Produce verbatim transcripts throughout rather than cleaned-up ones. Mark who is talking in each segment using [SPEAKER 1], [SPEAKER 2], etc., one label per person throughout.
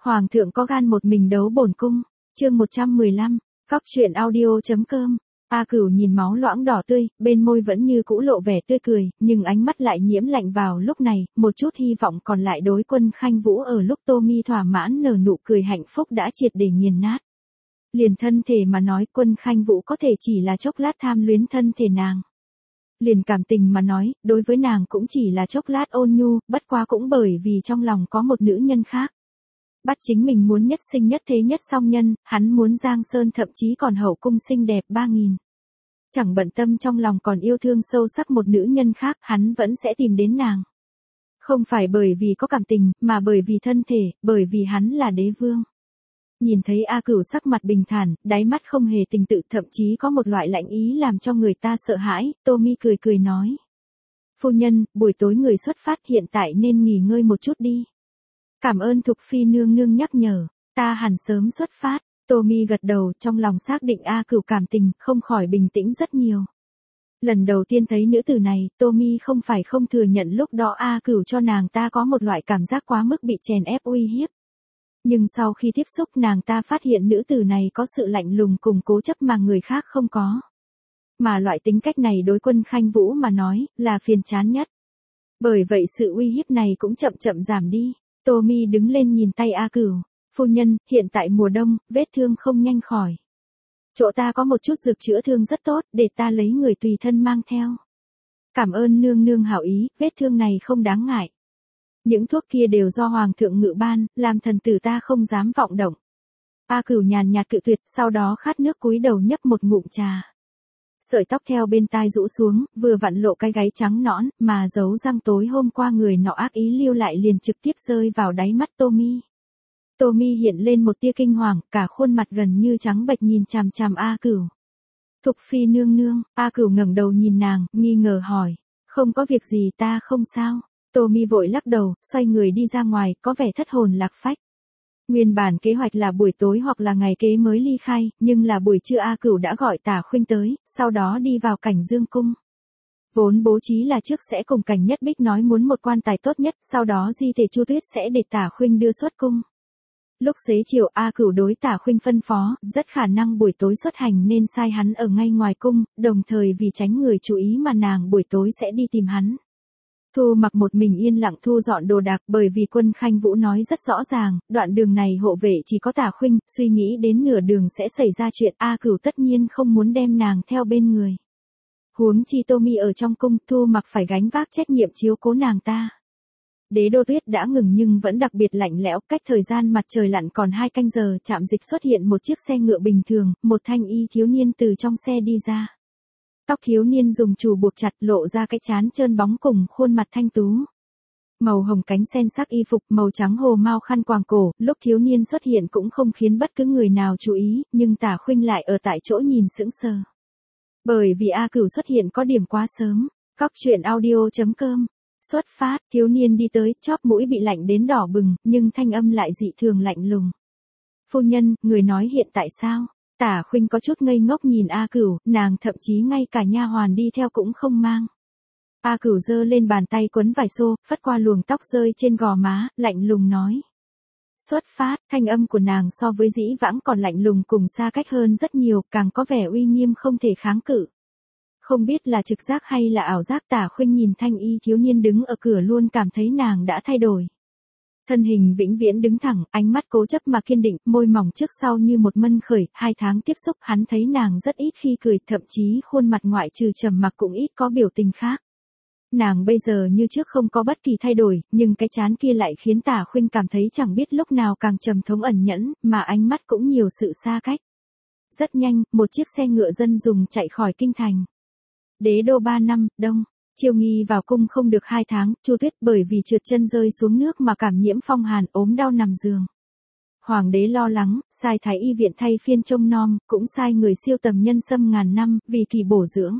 [SPEAKER 1] Hoàng thượng có gan một mình đấu bổn cung. Chương một trăm mười lăm, Cóc truyện audio.com. A Cửu nhìn máu loãng đỏ tươi, bên môi vẫn như cũ lộ vẻ tươi cười, nhưng ánh mắt lại nhiễm lạnh vào lúc này, một chút hy vọng còn lại đối Quân Khanh Vũ ở lúc Tô Mi thỏa mãn nở nụ cười hạnh phúc đã triệt để nghiền nát. Liền thân thể mà nói, Quân Khanh Vũ có thể chỉ là chốc lát tham luyến thân thể nàng. Liền cảm tình mà nói, đối với nàng cũng chỉ là chốc lát ôn nhu, bất quá cũng bởi vì trong lòng có một nữ nhân khác. Bắt chính mình muốn nhất sinh nhất thế nhất song nhân, hắn muốn Giang Sơn thậm chí còn hậu cung xinh đẹp ba nghìn. Chẳng bận tâm trong lòng còn yêu thương sâu sắc một nữ nhân khác, hắn vẫn sẽ tìm đến nàng. Không phải bởi vì có cảm tình, mà bởi vì thân thể, bởi vì hắn là đế vương. Nhìn thấy A Cửu sắc mặt bình thản, đáy mắt không hề tình tự, thậm chí có một loại lạnh ý làm cho người ta sợ hãi, Tô Mi cười cười nói. Phu nhân, buổi tối người xuất phát, hiện tại nên nghỉ ngơi một chút đi. Cảm ơn Thục Phi nương nương nhắc nhở, ta hẳn sớm xuất phát. Tô Mi gật đầu, trong lòng xác định A Cửu cảm tình, không khỏi bình tĩnh rất nhiều. Lần đầu tiên thấy nữ tử này, Tô Mi không phải không thừa nhận lúc đó A Cửu cho nàng ta có một loại cảm giác quá mức bị chèn ép uy hiếp. Nhưng sau khi tiếp xúc nàng ta phát hiện nữ tử này có sự lạnh lùng cùng cố chấp mà người khác không có. Mà loại tính cách này đối Quân Khanh Vũ mà nói, là phiền chán nhất. Bởi vậy sự uy hiếp này cũng chậm chậm giảm đi. Tô Mi đứng lên nhìn tay A Cửu. Phu nhân, hiện tại mùa đông, vết thương không nhanh khỏi. Chỗ ta có một chút dược chữa thương rất tốt, để ta lấy người tùy thân mang theo. Cảm ơn nương nương hảo ý, vết thương này không đáng ngại. Những thuốc kia đều do Hoàng thượng ngự ban, làm thần tử ta không dám vọng động. A Cửu nhàn nhạt cự tuyệt, sau đó khát nước cúi đầu nhấp một ngụm trà. Sợi tóc theo bên tai rũ xuống, vừa vặn lộ cái gáy trắng nõn, mà dấu răng tối hôm qua người nọ ác ý lưu lại liền trực tiếp rơi vào đáy mắt Tô Mi. Tô Mi hiện lên một tia kinh hoàng, cả khuôn mặt gần như trắng bệch nhìn chằm chằm A Cửu. Thục Phi nương nương, A Cửu ngẩng đầu nhìn nàng, nghi ngờ hỏi, không có việc gì ta không sao. Tô Mi vội lắc đầu, xoay người đi ra ngoài, có vẻ thất hồn lạc phách. Nguyên bản kế hoạch là buổi tối hoặc là ngày kế mới ly khai, nhưng là buổi trưa A Cửu đã gọi Tả Khuynh tới, sau đó đi vào Cảnh Dương cung. Vốn bố trí là trước sẽ cùng Cảnh Nhất Bích nói muốn một quan tài tốt nhất, sau đó di thể Chu Tuyết sẽ để Tả Khuynh đưa xuất cung. Lúc xế chiều A Cửu đối Tả Khuynh phân phó, rất khả năng buổi tối xuất hành nên sai hắn ở ngay ngoài cung, đồng thời vì tránh người chú ý mà nàng buổi tối sẽ đi tìm hắn. Thu Mặc một mình yên lặng thu dọn đồ đạc, bởi vì Quân Khanh Vũ nói rất rõ ràng, đoạn đường này hộ vệ chỉ có Tả Khuynh, suy nghĩ đến nửa đường sẽ xảy ra chuyện, A Cửu tất nhiên không muốn đem nàng theo bên người. Huống chi Tô Mi ở trong cung, Thu Mặc phải gánh vác trách nhiệm chiếu cố nàng ta. Đế đô tuyết đã ngừng nhưng vẫn đặc biệt lạnh lẽo, cách thời gian mặt trời lặn còn hai canh giờ, trạm dịch xuất hiện một chiếc xe ngựa bình thường, một thanh y thiếu niên từ trong xe đi ra. Tóc thiếu niên dùng chùi buộc chặt, lộ ra cái trán trơn bóng cùng khuôn mặt thanh tú. Màu hồng cánh sen sắc y phục, màu trắng hồ mao khăn quàng cổ, lúc thiếu niên xuất hiện cũng không khiến bất cứ người nào chú ý, nhưng Tả Khuynh lại ở tại chỗ nhìn sững sờ. Bởi vì A Cửu xuất hiện có điểm quá sớm. Cóc truyện audio.com. Xuất phát, thiếu niên đi tới, chóp mũi bị lạnh đến đỏ bừng, nhưng thanh âm lại dị thường lạnh lùng. Phu nhân, người nói hiện tại sao? Tả Khuynh có chút ngây ngốc nhìn A Cửu, nàng thậm chí ngay cả nha hoàn đi theo cũng không mang. A Cửu giơ lên bàn tay quấn vải xô, phất qua luồng tóc rơi trên gò má, lạnh lùng nói. Xuất phát, thanh âm của nàng so với dĩ vãng còn lạnh lùng cùng xa cách hơn rất nhiều, càng có vẻ uy nghiêm không thể kháng cự. Không biết là trực giác hay là ảo giác, Tả Khuynh nhìn thanh y thiếu niên đứng ở cửa luôn cảm thấy nàng đã thay đổi. Thân hình vĩnh viễn đứng thẳng, ánh mắt cố chấp mà kiên định, môi mỏng trước sau như một mân khởi, hai tháng tiếp xúc hắn thấy nàng rất ít khi cười, thậm chí khuôn mặt ngoại trừ trầm mặc cũng ít có biểu tình khác. Nàng bây giờ như trước không có bất kỳ thay đổi, nhưng cái trán kia lại khiến Tả Khuynh cảm thấy chẳng biết lúc nào càng trầm thống ẩn nhẫn, mà ánh mắt cũng nhiều sự xa cách. Rất nhanh, một chiếc xe ngựa dân dùng chạy khỏi kinh thành. Đế đô ba năm, đông. Chiêu Nghi vào cung không được hai tháng, Chu Tuyết bởi vì trượt chân rơi xuống nước mà cảm nhiễm phong hàn, ốm đau nằm giường. Hoàng đế lo lắng, sai thái y viện thay phiên trông nom, cũng sai người siêu tầm nhân sâm ngàn năm, vì kỳ bổ dưỡng.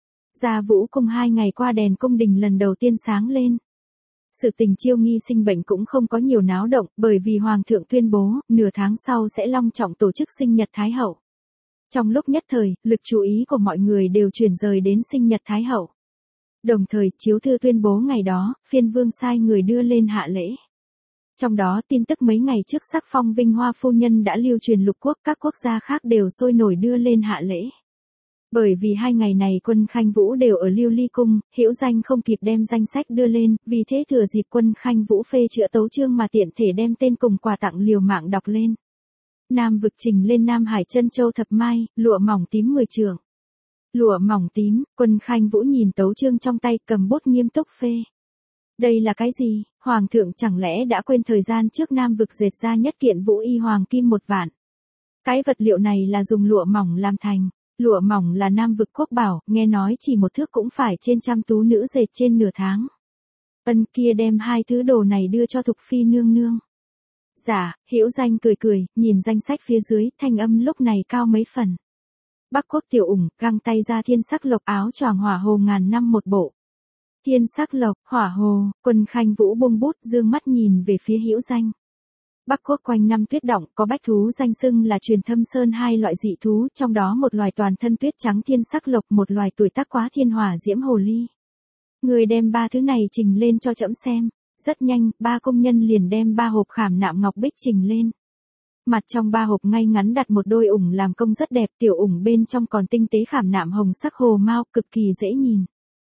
[SPEAKER 1] Gia Vũ cung hai ngày qua đèn cung đình lần đầu tiên sáng lên. Sự tình Chiêu Nghi sinh bệnh cũng không có nhiều náo động, bởi vì Hoàng thượng tuyên bố, nửa tháng sau sẽ long trọng tổ chức sinh nhật Thái hậu. Trong lúc nhất thời, lực chú ý của mọi người đều chuyển rời đến sinh nhật Thái hậu. Đồng thời, chiếu thư tuyên bố ngày đó, phiên vương sai người đưa lên hạ lễ. Trong đó tin tức mấy ngày trước sắc phong vinh hoa phu nhân đã lưu truyền lục quốc, các quốc gia khác đều sôi nổi đưa lên hạ lễ. Bởi vì hai ngày này Quân Khanh Vũ đều ở Lưu Ly Cung, Hữu Danh không kịp đem danh sách đưa lên, vì thế thừa dịp Quân Khanh Vũ phê chữa tấu chương mà tiện thể đem tên cùng quà tặng liều mạng đọc lên. Nam vực trình lên Nam Hải Trân Châu thập mai, lụa mỏng tím mười trượng. Lụa mỏng tím, Quân Khanh Vũ nhìn tấu chương trong tay cầm bút nghiêm túc phê. Đây là cái gì, Hoàng thượng chẳng lẽ đã quên thời gian trước Nam vực dệt ra nhất kiện vũ y hoàng kim một vạn. Cái vật liệu này là dùng lụa mỏng làm thành. Lụa mỏng là Nam vực quốc bảo, nghe nói chỉ một thước cũng phải trên trăm tú nữ dệt trên nửa tháng. Ân kia đem hai thứ đồ này đưa cho Thục Phi nương nương. Dạ, Hữu Danh cười cười, nhìn danh sách phía dưới, thanh âm lúc này cao mấy phần. Bắc quốc tiểu ủng, găng tay ra thiên sắc lộc áo choàng hỏa hồ ngàn năm một bộ. Thiên sắc lộc, hỏa hồ, Quân Khanh Vũ buông bút dương mắt nhìn về phía Hữu Danh. Bắc quốc quanh năm tuyết động, có bách thú danh xưng là truyền thâm sơn hai loại dị thú, trong đó một loài toàn thân tuyết trắng thiên sắc lộc, một loài tuổi tác quá thiên hỏa diễm hồ ly. Người đem ba thứ này trình lên cho trẫm xem. Rất nhanh, ba công nhân liền đem ba hộp khảm nạm ngọc bích trình lên. Mặt trong ba hộp ngay ngắn đặt một đôi ủng làm công rất đẹp, tiểu ủng bên trong còn tinh tế khảm nạm hồng sắc hồ mao, cực kỳ dễ nhìn.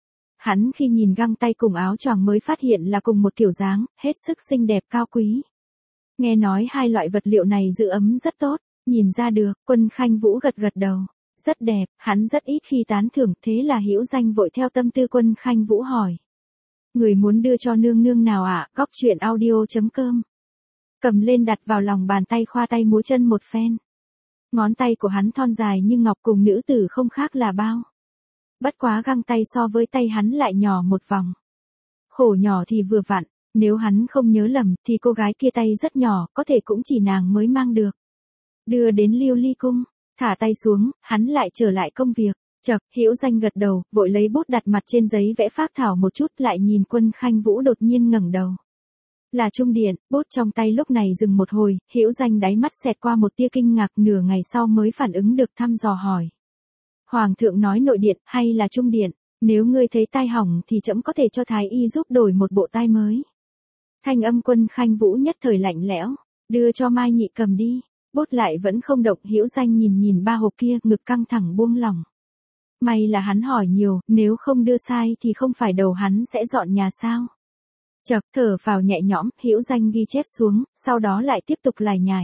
[SPEAKER 1] Hắn khi nhìn găng tay cùng áo choàng mới phát hiện là cùng một kiểu dáng, hết sức xinh đẹp cao quý. Nghe nói hai loại vật liệu này giữ ấm rất tốt, nhìn ra được, Quân Khanh Vũ gật gật đầu. Rất đẹp, hắn rất ít khi tán thưởng, thế là Hữu Danh vội theo tâm tư Quân Khanh Vũ hỏi. Người muốn đưa cho nương nương nào ạ? À? Góc chuyện audio chấm com. Cầm lên đặt vào lòng bàn tay khoa tay múa chân một phen. Ngón tay của hắn thon dài như ngọc cùng nữ tử không khác là bao. Bất quá găng tay so với tay hắn lại nhỏ một vòng. Khổ nhỏ thì vừa vặn, nếu hắn không nhớ lầm thì cô gái kia tay rất nhỏ, có thể cũng chỉ nàng mới mang được. Đưa đến Lưu Ly Cung, thả tay xuống, hắn lại trở lại công việc. Chậc, Hữu Danh gật đầu, vội lấy bút đặt mặt trên giấy vẽ phác thảo một chút, lại nhìn Quân Khanh Vũ đột nhiên ngẩng đầu. Là trung điện, bút trong tay lúc này dừng một hồi, Hữu Danh đáy mắt xẹt qua một tia kinh ngạc, nửa ngày sau mới phản ứng được thăm dò hỏi. Hoàng thượng nói nội điện hay là trung điện, nếu ngươi thấy tai hỏng thì trẫm có thể cho thái y giúp đổi một bộ tai mới. Thanh âm Quân Khanh Vũ nhất thời lạnh lẽo, đưa cho Mai Nhị cầm đi, bút lại vẫn không động. Hữu Danh nhìn nhìn ba hộp kia, ngực căng thẳng buông lỏng. May là hắn hỏi nhiều, nếu không đưa sai thì không phải đầu hắn sẽ dọn nhà sao. Chậc, thở vào nhẹ nhõm, Hữu Danh ghi chép xuống, sau đó lại tiếp tục lải nhải.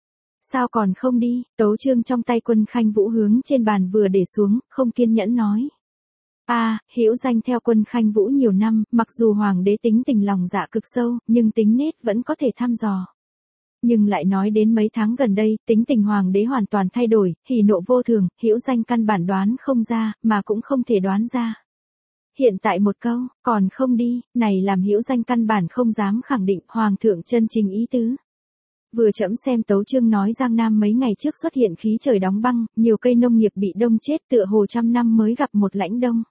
[SPEAKER 1] Sao còn không đi? Tấu chương trong tay Quân Khanh Vũ hướng trên bàn vừa để xuống, không kiên nhẫn nói. A, à, Hữu Danh theo Quân Khanh Vũ nhiều năm, mặc dù hoàng đế tính tình lòng dạ cực sâu, nhưng tính nết vẫn có thể thăm dò. Nhưng lại nói đến mấy tháng gần đây, tính tình hoàng đế hoàn toàn thay đổi, hỉ nộ vô thường, Hữu Danh căn bản đoán không ra, mà cũng không thể đoán ra. Hiện tại một câu, còn không đi, này làm Hữu Danh căn bản không dám khẳng định hoàng thượng chân chính ý tứ. Vừa chậm xem tấu chương nói Giang Nam mấy ngày trước xuất hiện khí trời đóng băng, nhiều cây nông nghiệp bị đông chết, tựa hồ trăm năm mới gặp một lãnh đông.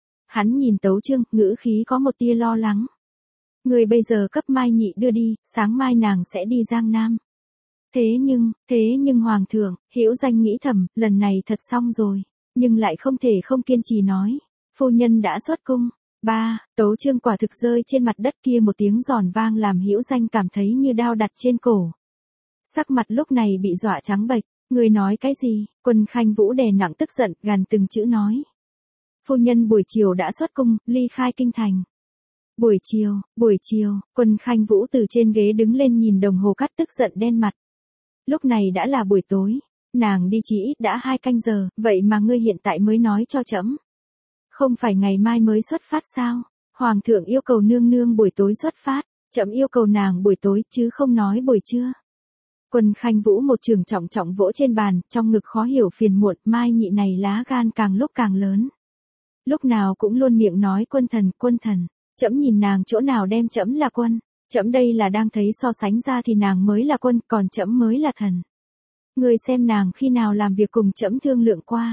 [SPEAKER 1] Hắn nhìn tấu chương, ngữ khí có một tia lo lắng. Người bây giờ cấp Mai Nhị đưa đi, sáng mai nàng sẽ đi Giang Nam. Thế nhưng, thế nhưng hoàng thượng, Hữu Danh nghĩ thầm, lần này thật xong rồi, nhưng lại không thể không kiên trì nói. Phu nhân đã xuất cung. Ba, tấu chương quả thực rơi trên mặt đất, kia một tiếng giòn vang làm Hữu Danh cảm thấy như đao đặt trên cổ. Sắc mặt lúc này bị dọa trắng bệch. Người nói cái gì? Quân Khanh Vũ đè nặng tức giận, gằn từng chữ nói. Phu nhân buổi chiều đã xuất cung, ly khai kinh thành. Buổi chiều, buổi chiều, Quân Khanh Vũ từ trên ghế đứng lên nhìn đồng hồ cắt, tức giận đen mặt. Lúc này đã là buổi tối, nàng đi chỉ ít đã hai canh giờ, vậy mà ngươi hiện tại mới nói cho trẫm. Không phải ngày mai mới xuất phát sao? Hoàng thượng yêu cầu nương nương buổi tối xuất phát, trẫm yêu cầu nàng buổi tối chứ không nói buổi trưa. Quân Khanh Vũ một trường trọng trọng vỗ trên bàn, trong ngực khó hiểu phiền muộn, Mai Nhị này lá gan càng lúc càng lớn. Lúc nào cũng luôn miệng nói quân thần, quân thần. Trẫm nhìn nàng chỗ nào đem trẫm là quân, trẫm đây là đang thấy so sánh ra thì nàng mới là quân, còn trẫm mới là thần. Người xem nàng khi nào làm việc cùng trẫm thương lượng qua.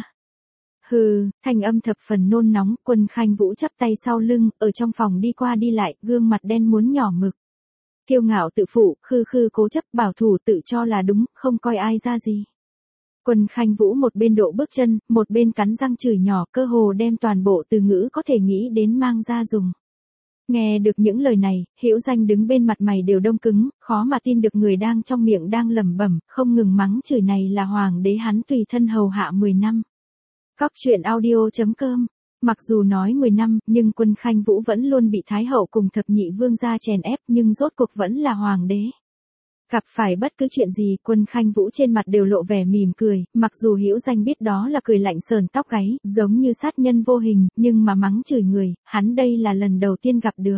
[SPEAKER 1] Hừ, thanh âm thập phần nôn nóng, Quân Khanh Vũ chắp tay sau lưng, ở trong phòng đi qua đi lại, gương mặt đen muốn nhỏ mực. Kiêu ngạo tự phụ, khư khư cố chấp, bảo thủ tự cho là đúng, không coi ai ra gì. Quân Khanh Vũ một bên độ bước chân, một bên cắn răng chửi nhỏ, cơ hồ đem toàn bộ từ ngữ có thể nghĩ đến mang ra dùng. Nghe được những lời này, Hữu Danh đứng bên mặt mày đều đông cứng, khó mà tin được người đang trong miệng đang lẩm bẩm, không ngừng mắng chửi này là hoàng đế hắn tùy thân hầu hạ mười năm. Cóc truyện audio chấm com. Mặc dù nói mười năm, nhưng Quân Khanh Vũ vẫn luôn bị Thái hậu cùng thập nhị vương gia chèn ép, nhưng rốt cuộc vẫn là hoàng đế. Gặp phải bất cứ chuyện gì, Quân Khanh Vũ trên mặt đều lộ vẻ mỉm cười, mặc dù Hữu Danh biết đó là cười lạnh sờn tóc gáy, giống như sát nhân vô hình, nhưng mà mắng chửi người, hắn đây là lần đầu tiên gặp được.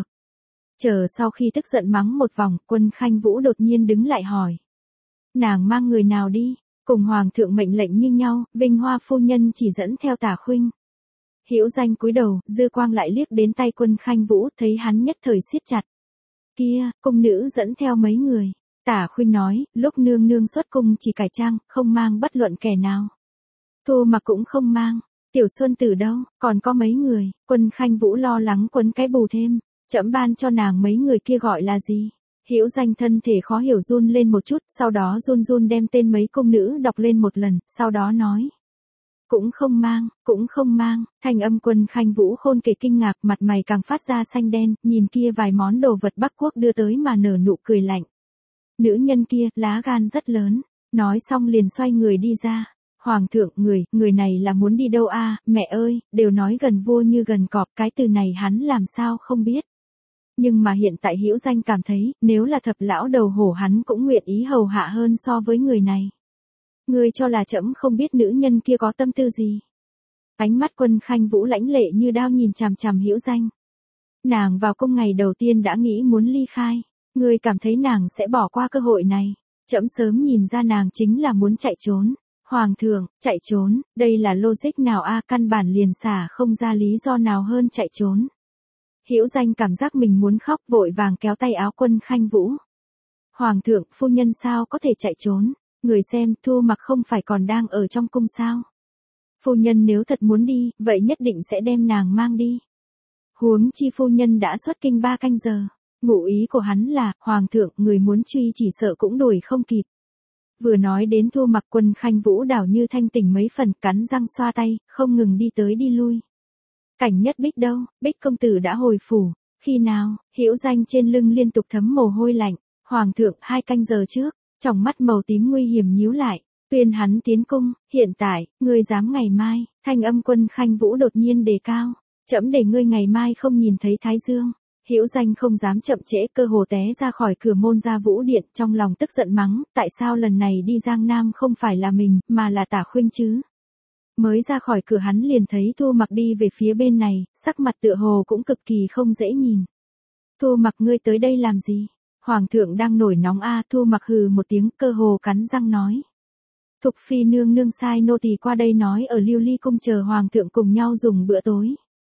[SPEAKER 1] Chờ sau khi tức giận mắng một vòng, Quân Khanh Vũ đột nhiên đứng lại hỏi. Nàng mang người nào đi? Cùng hoàng thượng mệnh lệnh như nhau, Vinh Hoa phu nhân chỉ dẫn theo Tả Khuynh. Hữu Danh cúi đầu, dư quang lại liếc đến tay Quân Khanh Vũ, thấy hắn nhất thời siết chặt. Kia, cung nữ dẫn theo mấy người. Tả Khuynh nói, lúc nương nương xuất cung chỉ cải trang, không mang bất luận kẻ nào. Thu Mặc cũng không mang. Tiểu Xuân Tử đâu, còn có mấy người. Quân Khanh Vũ lo lắng quấn cái bù thêm. Trẫm ban cho nàng mấy người kia gọi là gì? Hữu Danh thân thể khó hiểu run lên một chút, sau đó run run đem tên mấy cung nữ đọc lên một lần, sau đó nói. Cũng không mang, cũng không mang, thanh âm Quân Khanh Vũ khôn kể kinh ngạc, mặt mày càng phát ra xanh đen, nhìn kia vài món đồ vật Bắc Quốc đưa tới mà nở nụ cười lạnh. Nữ nhân kia, lá gan rất lớn, nói xong liền xoay người đi ra. Hoàng thượng, người, người này là muốn đi đâu a? Mẹ ơi, đều nói gần vua như gần cọp, cái từ này hắn làm sao không biết. Nhưng mà hiện tại Hữu Danh cảm thấy, nếu là thập lão đầu hổ hắn cũng nguyện ý hầu hạ hơn so với người này. Ngươi cho là trẫm không biết nữ nhân kia có tâm tư gì. Ánh mắt Quân Khanh Vũ lãnh lệ như đao nhìn chằm chằm Hữu Danh. Nàng vào cung ngày đầu tiên đã nghĩ muốn ly khai. Ngươi cảm thấy nàng sẽ bỏ qua cơ hội này. Trẫm sớm nhìn ra nàng chính là muốn chạy trốn. Hoàng thượng, chạy trốn, đây là logic nào a? Căn bản liền xả không ra lý do nào hơn chạy trốn. Hữu Danh cảm giác mình muốn khóc, vội vàng kéo tay áo Quân Khanh Vũ. Hoàng thượng, phu nhân sao có thể chạy trốn? Người xem, Thu Mặc không phải còn đang ở trong cung sao? Phu nhân nếu thật muốn đi, vậy nhất định sẽ đem nàng mang đi. Huống chi phu nhân đã xuất kinh ba canh giờ. Ngụ ý của hắn là, Hoàng thượng, người muốn truy chỉ sợ cũng đuổi không kịp. Vừa nói đến Thu Mặc, Quân Khanh Vũ đảo như thanh tỉnh mấy phần, cắn răng xoa tay, không ngừng đi tới đi lui. Cảnh Nhất Bích đâu? Bích công tử đã hồi phủ. Khi nào? Hữu Danh trên lưng liên tục thấm mồ hôi lạnh. Hoàng thượng, hai canh giờ trước. Trong mắt màu tím nguy hiểm nhíu lại, tuyên hắn tiến cung. Hiện tại, ngươi dám ngày mai? Thanh âm Quân Khanh Vũ đột nhiên đề cao. Trẫm để ngươi ngày mai không nhìn thấy Thái Dương. Hữu Danh không dám chậm trễ, cơ hồ té ra khỏi cửa môn ra Vũ điện, trong lòng tức giận mắng, tại sao lần này đi Giang Nam không phải là mình, mà là Tả Khuynh chứ? Mới ra khỏi cửa hắn liền thấy Thu Mặc đi về phía bên này, sắc mặt tựa hồ cũng cực kỳ không dễ nhìn. Thu Mặc, ngươi tới đây làm gì? Hoàng thượng đang nổi nóng a? Thu Mặc hừ một tiếng, cơ hồ cắn răng nói. Thục phi nương nương sai nô tỳ qua đây nói ở Lưu Ly cung chờ hoàng thượng cùng nhau dùng bữa tối.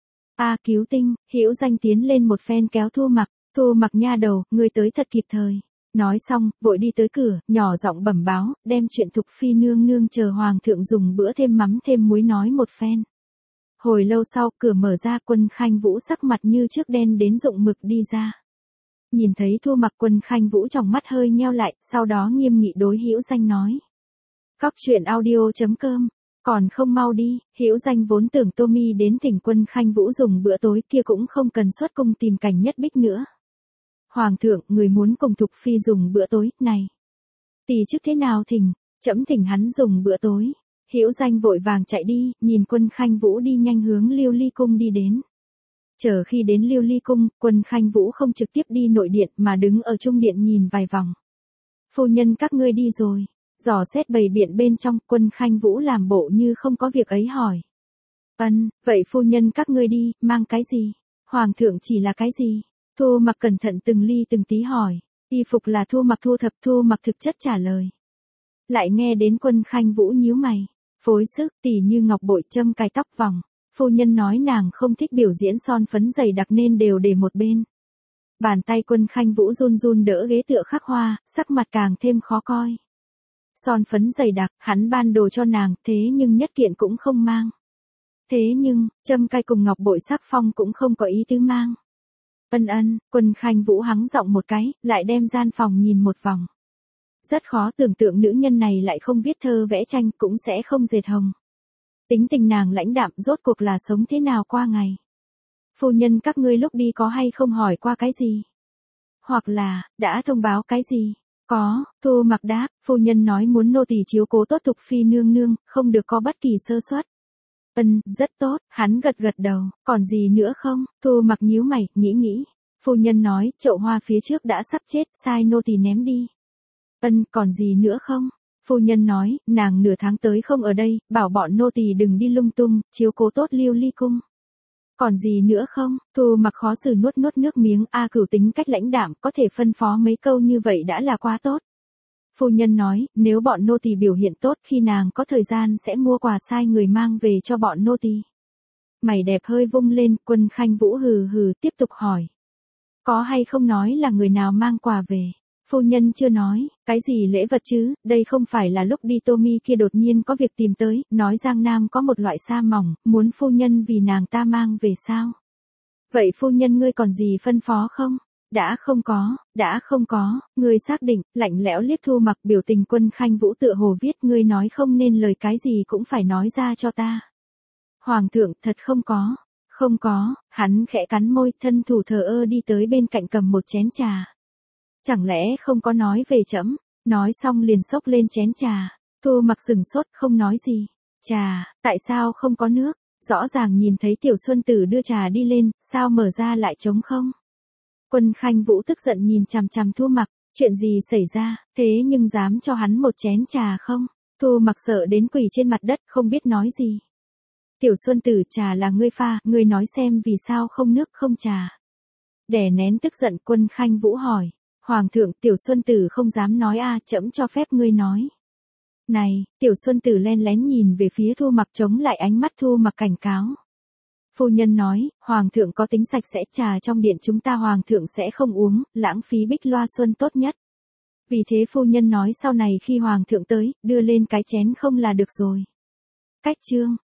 [SPEAKER 1] A cứu tinh, Hữu Danh tiến lên một phen kéo Thu Mặc. Thu Mặc nha đầu, ngươi tới thật kịp thời. Nói xong, vội đi tới cửa, nhỏ giọng bẩm báo, đem chuyện Thục phi nương nương chờ hoàng thượng dùng bữa thêm mắm thêm muối nói một phen. Hồi lâu sau, cửa mở ra, Quân Khanh Vũ sắc mặt như trước đen đến rụng mực đi ra. Nhìn thấy Thu Mặc, Quân Khanh Vũ trong mắt hơi nheo lại, sau đó nghiêm nghị đối Hữu Danh nói. Cóc truyện audio chấm com. Còn không mau đi. Hữu Danh vốn tưởng Tommy đến thỉnh Quân Khanh Vũ dùng bữa tối kia cũng không cần xuất cung tìm Cảnh Nhất Bích nữa. Hoàng thượng, người muốn cùng Thục phi dùng bữa tối, này. Tỳ chức thế nào thỉnh? Trẫm thỉnh hắn dùng bữa tối. Hữu Danh vội vàng chạy đi, nhìn Quân Khanh Vũ đi nhanh hướng Lưu Ly cung đi đến. Chờ khi đến Lưu Ly cung, Quân Khanh Vũ không trực tiếp đi nội điện mà đứng ở trung điện nhìn vài vòng. Phu nhân các ngươi đi rồi. Dò xét bầy biện bên trong, Quân Khanh Vũ làm bộ như không có việc ấy hỏi. Ân, vậy phu nhân các ngươi đi, mang cái gì? Hoàng thượng chỉ là cái gì? Thu Mặc cẩn thận từng ly từng tí hỏi. Y phục là Thu Mặc thu thập, Thu Mặc thực chất trả lời. Lại nghe đến Quân Khanh Vũ nhíu mày. Phối sức, tỉ như ngọc bội, châm cài tóc vòng. Phu nhân nói nàng không thích biểu diễn son phấn dày đặc nên đều để một bên. Bàn tay Quân Khanh Vũ run run đỡ ghế tựa khắc hoa, sắc mặt càng thêm khó coi. Son phấn dày đặc, hắn ban đồ cho nàng, thế nhưng nhất kiện cũng không mang. Thế nhưng, châm cài cùng ngọc bội sắc phong cũng không có ý tứ mang. Ân ân, Quân Khanh Vũ hắng giọng một cái, lại đem gian phòng nhìn một vòng. Rất khó tưởng tượng nữ nhân này lại không viết thơ vẽ tranh, cũng sẽ không dệt hồng. Tính tình nàng lãnh đạm, rốt cuộc là sống thế nào qua ngày. Phu nhân các ngươi lúc đi có hay không hỏi qua cái gì? Hoặc là, đã thông báo cái gì? Có, Thu Mặc đáp, phu nhân nói muốn nô tỳ chiếu cố tốt Thục Phi nương nương, không được có bất kỳ sơ suất. Ân, rất tốt, hắn gật gật đầu, còn gì nữa không? Thu Mặc nhíu mày, nghĩ nghĩ. Phu nhân nói, chậu hoa phía trước đã sắp chết, sai nô tỳ ném đi. Ân, còn gì nữa không? Phu nhân nói, nàng nửa tháng tới không ở đây, bảo bọn nô tỳ đừng đi lung tung, chiếu cố tốt Lưu Ly cung. Còn gì nữa không? Thu Mặc khó xử nuốt nuốt nước miếng, A Cửu tính cách lãnh đạm, có thể phân phó mấy câu như vậy đã là quá tốt. Phu nhân nói, nếu bọn nô tỳ biểu hiện tốt khi nàng có thời gian sẽ mua quà sai người mang về cho bọn nô tỳ. Mày đẹp hơi vung lên, Quân Khanh Vũ hừ hừ tiếp tục hỏi. Có hay không nói là người nào mang quà về? Phu nhân chưa nói, cái gì lễ vật chứ, đây không phải là lúc đi Tô Mi kia đột nhiên có việc tìm tới, nói Giang Nam có một loại sa mỏng, muốn phu nhân vì nàng ta mang về sao? Vậy phu nhân ngươi còn gì phân phó không? Đã không có, đã không có, ngươi xác định, lạnh lẽo liếc Thu Mặc, biểu tình Quân Khanh Vũ tựa hồ viết, ngươi nói không nên lời cái gì cũng phải nói ra cho ta. Hoàng thượng, thật không có, không có, hắn khẽ cắn môi, thân thủ thờ ơ đi tới bên cạnh cầm một chén trà. Chẳng lẽ không có nói về trẫm? Nói xong liền xốc lên chén trà. Thu Mặc sừng sốt, không nói gì. Trà, tại sao không có nước? Rõ ràng nhìn thấy Tiểu Xuân Tử đưa trà đi lên, sao mở ra lại trống không? Quân Khanh Vũ tức giận nhìn chằm chằm Thu Mặc, chuyện gì xảy ra, thế nhưng dám cho hắn một chén trà không? Thu Mặc sợ đến quỳ trên mặt đất, không biết nói gì. Tiểu Xuân Tử, trà là ngươi pha, ngươi nói xem vì sao không nước không trà. Đè nén tức giận, Quân Khanh Vũ hỏi. Hoàng thượng, Tiểu Xuân Tử không dám nói a, trẫm cho phép ngươi nói. Này, Tiểu Xuân Tử len lén nhìn về phía Thu Mặc, chống lại ánh mắt Thu Mặc cảnh cáo. Phu nhân nói, Hoàng thượng có tính sạch sẽ, trà trong điện chúng ta Hoàng thượng sẽ không uống, lãng phí bích loa xuân tốt nhất. Vì thế phu nhân nói sau này khi Hoàng thượng tới, đưa lên cái chén không là được rồi. Cách chương.